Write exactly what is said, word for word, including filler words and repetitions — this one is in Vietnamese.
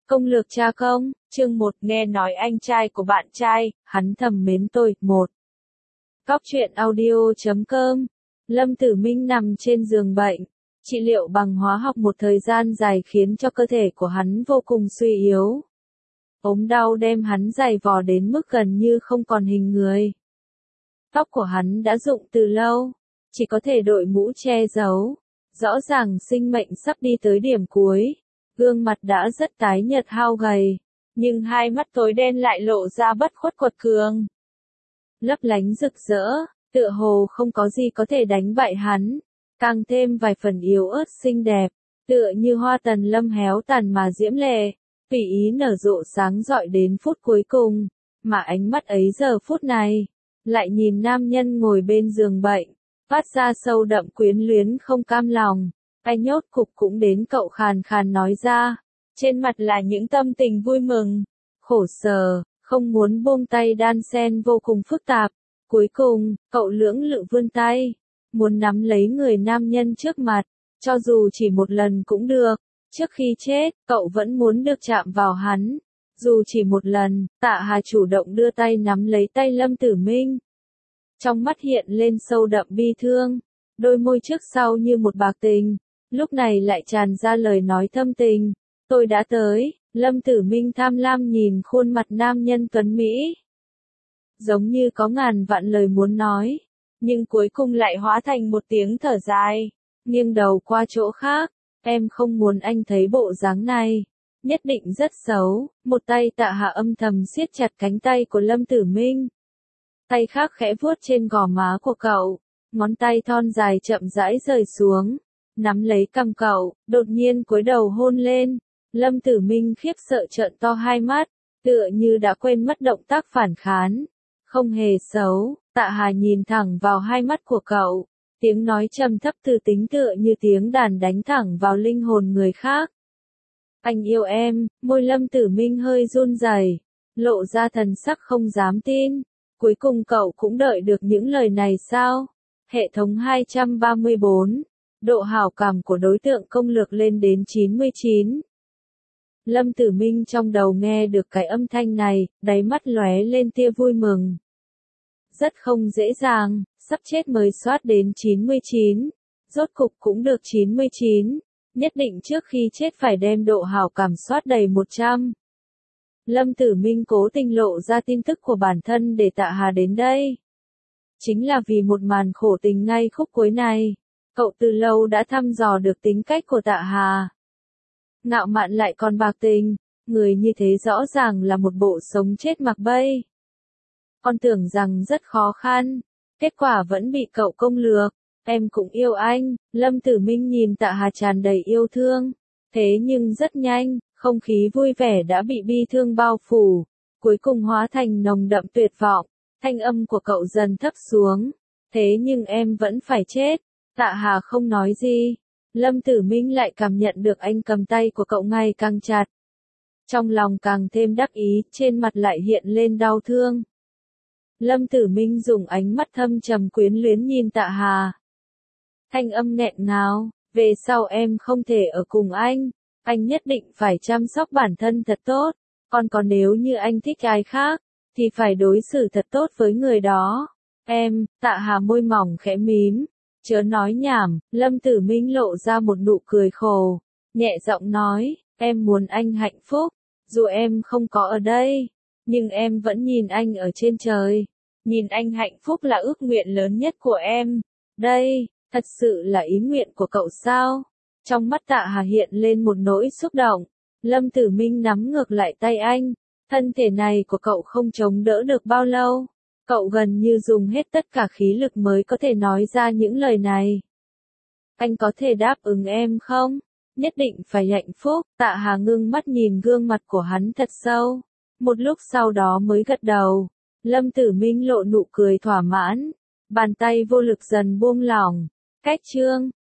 Công lược cha công, chương một nghe nói anh trai của bạn trai, hắn thầm mến tôi, một. Góc truyện audio chấm com. Lâm Tử Minh nằm trên giường bệnh. Trị liệu bằng hóa học một thời gian dài khiến cho cơ thể của hắn vô cùng suy yếu. Ốm đau đem hắn dày vò đến mức gần như không còn hình người. Tóc của hắn đã rụng từ lâu, chỉ có thể đội mũ che giấu. Rõ ràng sinh mệnh sắp đi tới điểm cuối. Gương mặt đã rất tái nhợt hao gầy, nhưng hai mắt tối đen lại lộ ra bất khuất quật cường. Lấp lánh rực rỡ, tựa hồ không có gì có thể đánh bại hắn, càng thêm vài phần yếu ớt xinh đẹp, tựa như hoa tần lâm héo tàn mà diễm lệ, tùy ý nở rộ sáng rọi đến phút cuối cùng, mà ánh mắt ấy giờ phút này, lại nhìn nam nhân ngồi bên giường bệnh, phát ra sâu đậm quyến luyến không cam lòng. Anh nhốt cục cũng đến cậu khàn khàn nói ra, trên mặt là những tâm tình vui mừng, khổ sở, không muốn buông tay đan xen vô cùng phức tạp. Cuối cùng, cậu lưỡng lự vươn tay, muốn nắm lấy người nam nhân trước mặt, cho dù chỉ một lần cũng được. Trước khi chết, cậu vẫn muốn được chạm vào hắn. Dù chỉ một lần, Tạ Hà chủ động đưa tay nắm lấy tay Lâm Tử Minh. Trong mắt hiện lên sâu đậm bi thương, đôi môi trước sau như một bạc tình. Lúc này lại tràn ra lời nói thâm tình. Tôi đã tới. Lâm Tử Minh tham lam nhìn khuôn mặt nam nhân tuấn Mỹ. Giống như có ngàn vạn lời muốn nói. Nhưng cuối cùng lại hóa thành một tiếng thở dài. Nghiêng đầu qua chỗ khác. Em không muốn anh thấy bộ dáng này. Nhất định rất xấu. Một tay Tạ Hà âm thầm siết chặt cánh tay của Lâm Tử Minh. Tay khác khẽ vuốt trên gò má của cậu. Ngón tay thon dài chậm rãi rời xuống. Nắm lấy cằm cậu, đột nhiên cúi đầu hôn lên. Lâm Tử Minh khiếp sợ trợn to hai mắt, tựa như đã quên mất động tác phản kháng. Không hề xấu, Tạ Hà nhìn thẳng vào hai mắt của cậu, tiếng nói trầm thấp từ tính tựa như tiếng đàn đánh thẳng vào linh hồn người khác. Anh yêu em, môi Lâm Tử Minh hơi run rẩy, lộ ra thần sắc không dám tin. Cuối cùng cậu cũng đợi được những lời này sao? Hệ thống hai trăm ba mươi bốn. Độ hảo cảm của đối tượng công lược lên đến chín mươi chín. Lâm Tử Minh trong đầu nghe được cái âm thanh này, đáy mắt lóe lên tia vui mừng. Rất không dễ dàng, sắp chết mới soát đến chín mươi chín. Rốt cục cũng được chín mươi chín. Nhất định trước khi chết phải đem độ hảo cảm soát đầy một trăm. Lâm Tử Minh cố tình lộ ra tin tức của bản thân để Tạ Hà đến đây. Chính là vì một màn khổ tình ngay khúc cuối này. Cậu từ lâu đã thăm dò được tính cách của Tạ Hà. Ngạo mạn lại còn bạc tình, người như thế rõ ràng là một bộ sống chết mặc bay. Con tưởng rằng rất khó khăn, kết quả vẫn bị cậu công lược. Em cũng yêu anh. Lâm Tử Minh nhìn Tạ Hà tràn đầy yêu thương. Thế nhưng rất nhanh, không khí vui vẻ đã bị bi thương bao phủ, cuối cùng hóa thành nồng đậm tuyệt vọng. Thanh âm của cậu dần thấp xuống. Thế nhưng em vẫn phải chết. Tạ Hà không nói gì. Lâm Tử Minh lại cảm nhận được anh cầm tay của cậu ngày càng chặt. Trong lòng càng thêm đắc ý, trên mặt lại hiện lên đau thương. Lâm Tử Minh dùng ánh mắt thâm trầm quyến luyến nhìn Tạ Hà. Thanh âm nghẹn ngào, về sau em không thể ở cùng anh. Anh nhất định phải chăm sóc bản thân thật tốt. Còn còn nếu như anh thích ai khác, thì phải đối xử thật tốt với người đó. Em, Tạ Hà môi mỏng khẽ mím. Chớ nói nhảm, Lâm Tử Minh lộ ra một nụ cười khổ, nhẹ giọng nói, em muốn anh hạnh phúc, dù em không có ở đây, nhưng em vẫn nhìn anh ở trên trời, nhìn anh hạnh phúc là ước nguyện lớn nhất của em. Đây, thật sự là ý nguyện của cậu sao? Trong mắt Tạ Hà hiện lên một nỗi xúc động, Lâm Tử Minh nắm ngược lại tay anh, thân thể này của cậu không chống đỡ được bao lâu. Cậu gần như dùng hết tất cả khí lực mới có thể nói ra những lời này. Anh có thể đáp ứng em không? Nhất định phải hạnh phúc. Tạ Hà ngưng mắt nhìn gương mặt của hắn thật sâu. Một lúc sau đó mới gật đầu. Lâm Tử Minh lộ nụ cười thỏa mãn. Bàn tay vô lực dần buông lỏng. Cách chương.